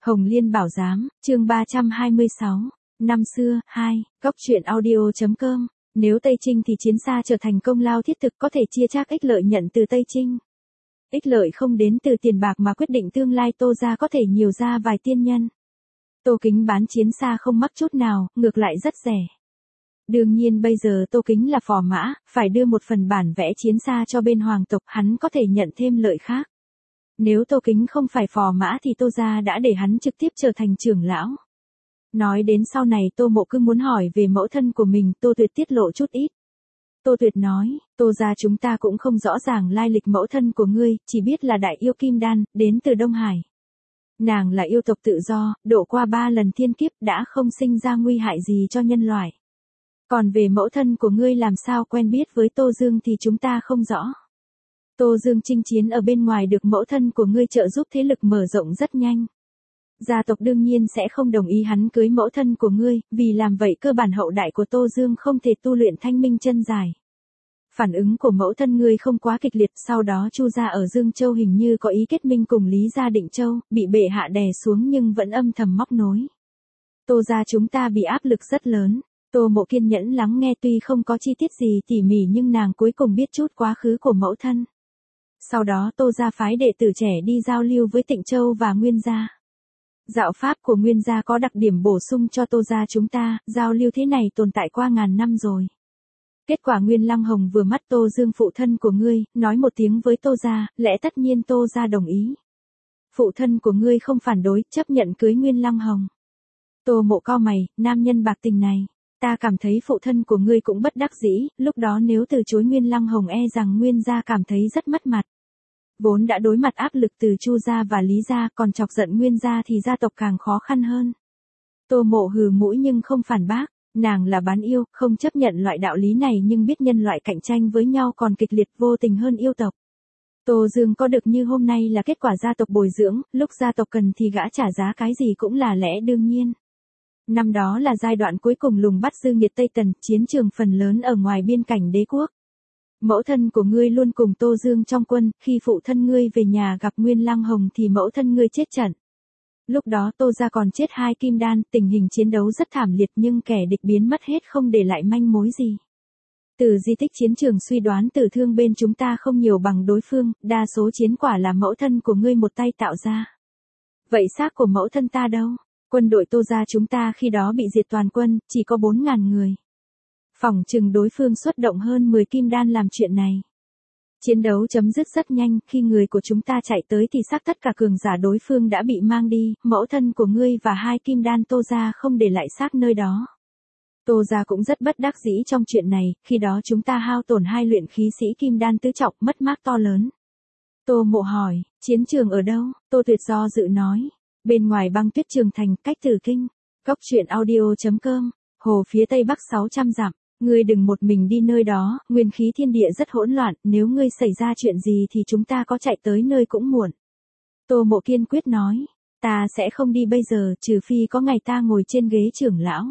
Hồng Liên Bảo Giám, chương 326, năm xưa, 2, góc truyện audio.com. Nếu Tây Trinh thì chiến xa trở thành công lao thiết thực có thể chia chác ích lợi nhận từ Tây Trinh. Ích lợi không đến từ tiền bạc mà quyết định tương lai Tô gia có thể nhiều ra vài tiên nhân. Tô Kính bán chiến xa không mắc chút nào, ngược lại rất rẻ. Đương nhiên bây giờ Tô Kính là phò mã, phải đưa một phần bản vẽ chiến xa cho bên hoàng tộc, hắn có thể nhận thêm lợi khác. Nếu Tô Kính không phải phò mã thì Tô gia đã để hắn trực tiếp trở thành trưởng lão. Nói đến sau này Tô Mộ cứ muốn hỏi về mẫu thân của mình, Tô Tuyệt tiết lộ chút ít. Tô Tuyệt nói, Tô gia chúng ta cũng không rõ ràng lai lịch mẫu thân của ngươi, chỉ biết là đại yêu Kim Đan, đến từ Đông Hải. Nàng là yêu tộc tự do, độ qua 3 lần thiên kiếp đã không sinh ra nguy hại gì cho nhân loại. Còn về mẫu thân của ngươi làm sao quen biết với Tô Dương thì chúng ta không rõ. Tô Dương chinh chiến ở bên ngoài được mẫu thân của ngươi trợ giúp thế lực mở rộng rất nhanh. Gia tộc đương nhiên sẽ không đồng ý hắn cưới mẫu thân của ngươi, vì làm vậy cơ bản hậu đại của Tô Dương không thể tu luyện thanh minh chân dài. Phản ứng của mẫu thân ngươi không quá kịch liệt, sau đó Chu gia ở Dương Châu hình như có ý kết minh cùng Lý gia Định Châu, bị bệ hạ đè xuống nhưng vẫn âm thầm móc nối. Tô gia chúng ta bị áp lực rất lớn. Tô Mộ kiên nhẫn lắng nghe, tuy không có chi tiết gì tỉ mỉ nhưng nàng cuối cùng biết chút quá khứ của mẫu thân. Sau đó Tô gia phái đệ tử trẻ đi giao lưu với Tịnh Châu và Nguyên gia. Đạo pháp của Nguyên gia có đặc điểm bổ sung cho Tô gia chúng ta, giao lưu thế này tồn tại qua ngàn năm rồi. Kết quả Nguyên Lăng Hồng vừa mắt Tô Dương phụ thân của ngươi, nói một tiếng với Tô gia, lẽ tất nhiên Tô gia đồng ý. Phụ thân của ngươi không phản đối, chấp nhận cưới Nguyên Lăng Hồng. Tô Mộ cau mày, nam nhân bạc tình này, ta cảm thấy phụ thân của ngươi cũng bất đắc dĩ, lúc đó nếu từ chối Nguyên Lăng Hồng e rằng Nguyên gia cảm thấy rất mất mặt. Vốn đã đối mặt áp lực từ Chu gia và Lý gia, còn chọc giận Nguyên gia thì gia tộc càng khó khăn hơn. Tô Mộ hừ mũi nhưng không phản bác, nàng là bán yêu, không chấp nhận loại đạo lý này nhưng biết nhân loại cạnh tranh với nhau còn kịch liệt vô tình hơn yêu tộc. Tô Dương có được như hôm nay là kết quả gia tộc bồi dưỡng, lúc gia tộc cần thì gã trả giá cái gì cũng là lẽ đương nhiên. Năm đó là giai đoạn cuối cùng lùng bắt dư nghiệt Tây Tần, chiến trường phần lớn ở ngoài biên cảnh đế quốc. Mẫu thân của ngươi luôn cùng Tô Dương trong quân, khi phụ thân ngươi về nhà gặp Nguyên Lăng Hồng thì mẫu thân ngươi chết trận. Lúc đó Tô gia còn chết 2 kim đan, tình hình chiến đấu rất thảm liệt nhưng kẻ địch biến mất hết không để lại manh mối gì. Từ di tích chiến trường suy đoán tử thương bên chúng ta không nhiều bằng đối phương, đa số chiến quả là mẫu thân của ngươi một tay tạo ra. Vậy xác của mẫu thân ta đâu? Quân đội Tô gia chúng ta khi đó bị diệt toàn quân, chỉ có 4.000 người. Phỏng chừng đối phương xuất động hơn 10 kim đan làm chuyện này. Chiến đấu chấm dứt rất nhanh, khi người của chúng ta chạy tới thì xác tất cả cường giả đối phương đã bị mang đi, mẫu thân của ngươi và 2 kim đan Tô gia không để lại xác nơi đó. Tô gia cũng rất bất đắc dĩ trong chuyện này, khi đó chúng ta hao tổn 2 luyện khí sĩ kim đan tứ trọng, mất mát to lớn. Tô Mộ hỏi, chiến trường ở đâu? Tô Tuyệt do dự nói, bên ngoài Băng Tuyết Trường Thành, cách Tử Kinh. Góc truyện audio.com, hồ phía tây bắc 600 dặm. Ngươi đừng một mình đi nơi đó, nguyên khí thiên địa rất hỗn loạn, nếu ngươi xảy ra chuyện gì thì chúng ta có chạy tới nơi cũng muộn. Tô Mộ kiên quyết nói, ta sẽ không đi bây giờ, trừ phi có ngày ta ngồi trên ghế trưởng lão.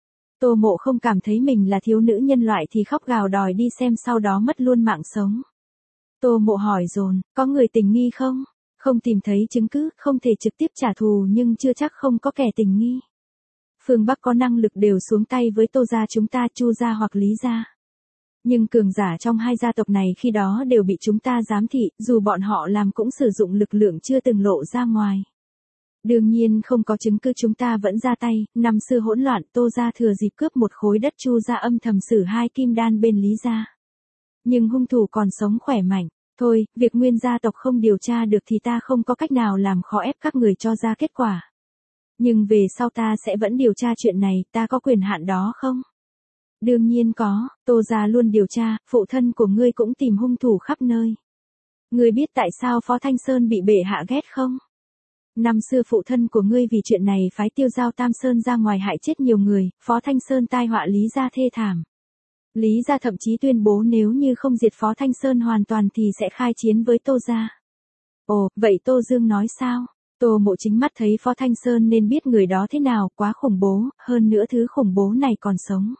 Tô Mộ không cảm thấy mình là thiếu nữ nhân loại thì khóc gào đòi đi xem, sau đó mất luôn mạng sống. Tô Mộ hỏi dồn, có người tình nghi không? Không tìm thấy chứng cứ, không thể trực tiếp trả thù nhưng chưa chắc không có kẻ tình nghi. Phương Bắc có năng lực đều xuống tay với Tô gia chúng ta, Chu gia hoặc Lý gia. Nhưng cường giả trong 2 gia tộc này khi đó đều bị chúng ta giám thị, dù bọn họ làm cũng sử dụng lực lượng chưa từng lộ ra ngoài. Đương nhiên không có chứng cứ chúng ta vẫn ra tay, năm xưa hỗn loạn Tô gia thừa dịp cướp một khối đất, Chu gia âm thầm xử 2 kim đan bên Lý gia. Nhưng hung thủ còn sống khỏe mạnh. Thôi, việc Nguyên gia tộc không điều tra được thì ta không có cách nào làm khó ép các người cho ra kết quả. Nhưng về sau ta sẽ vẫn điều tra chuyện này, ta có quyền hạn đó không? Đương nhiên có, Tô gia luôn điều tra, phụ thân của ngươi cũng tìm hung thủ khắp nơi. Ngươi biết tại sao Phó Thanh Sơn bị bệ hạ ghét không? Năm xưa phụ thân của ngươi vì chuyện này phái Tiêu Giao Tam Sơn ra ngoài hại chết nhiều người, Phó Thanh Sơn tai họa Lý gia thê thảm. Lý gia thậm chí tuyên bố nếu như không diệt Phó Thanh Sơn hoàn toàn thì sẽ khai chiến với Tô gia. Ồ, vậy Tô Dương nói sao? Tô Mộ chính mắt thấy Phó Thanh Sơn nên biết người đó thế nào, quá khủng bố, hơn nữa thứ khủng bố này còn sống.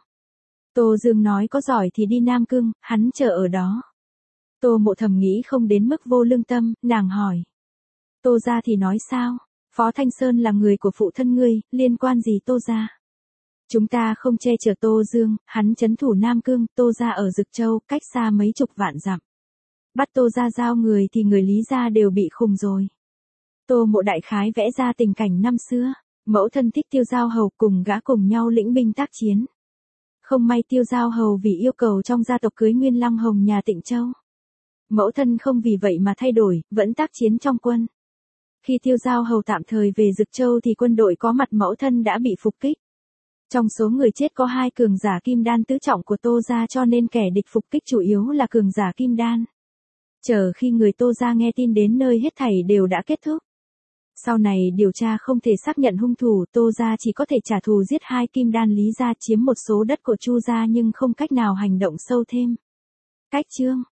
Tô Dương nói có giỏi thì đi Nam Cương, hắn chờ ở đó. Tô Mộ thầm nghĩ không đến mức vô lương tâm, nàng hỏi. Tô gia thì nói sao? Phó Thanh Sơn là người của phụ thân ngươi, liên quan gì Tô gia? Chúng ta không che chở Tô Dương, hắn trấn thủ Nam Cương, Tô gia ở Dực Châu, cách xa mấy chục vạn dặm. Bắt Tô gia giao người thì người Lý gia đều bị khùng rồi. Tô Mộ đại khái vẽ ra tình cảnh năm xưa, mẫu thân thích Tiêu Giao Hầu cùng gã cùng nhau lĩnh binh tác chiến. Không may Tiêu Giao Hầu vì yêu cầu trong gia tộc cưới Nguyên Lăng Hồng nhà Tịnh Châu. Mẫu thân không vì vậy mà thay đổi, vẫn tác chiến trong quân. Khi Tiêu Giao Hầu tạm thời về Dực Châu thì quân đội có mặt mẫu thân đã bị phục kích. Trong số người chết có 2 cường giả kim đan tứ trọng của Tô gia, cho nên kẻ địch phục kích chủ yếu là cường giả kim đan. Chờ khi người Tô gia nghe tin đến nơi hết thảy đều đã kết thúc. Sau này điều tra không thể xác nhận hung thủ, Tô gia chỉ có thể trả thù giết 2 kim đan Lý gia, chiếm một số đất của Chu gia nhưng không cách nào hành động sâu thêm. Cách chương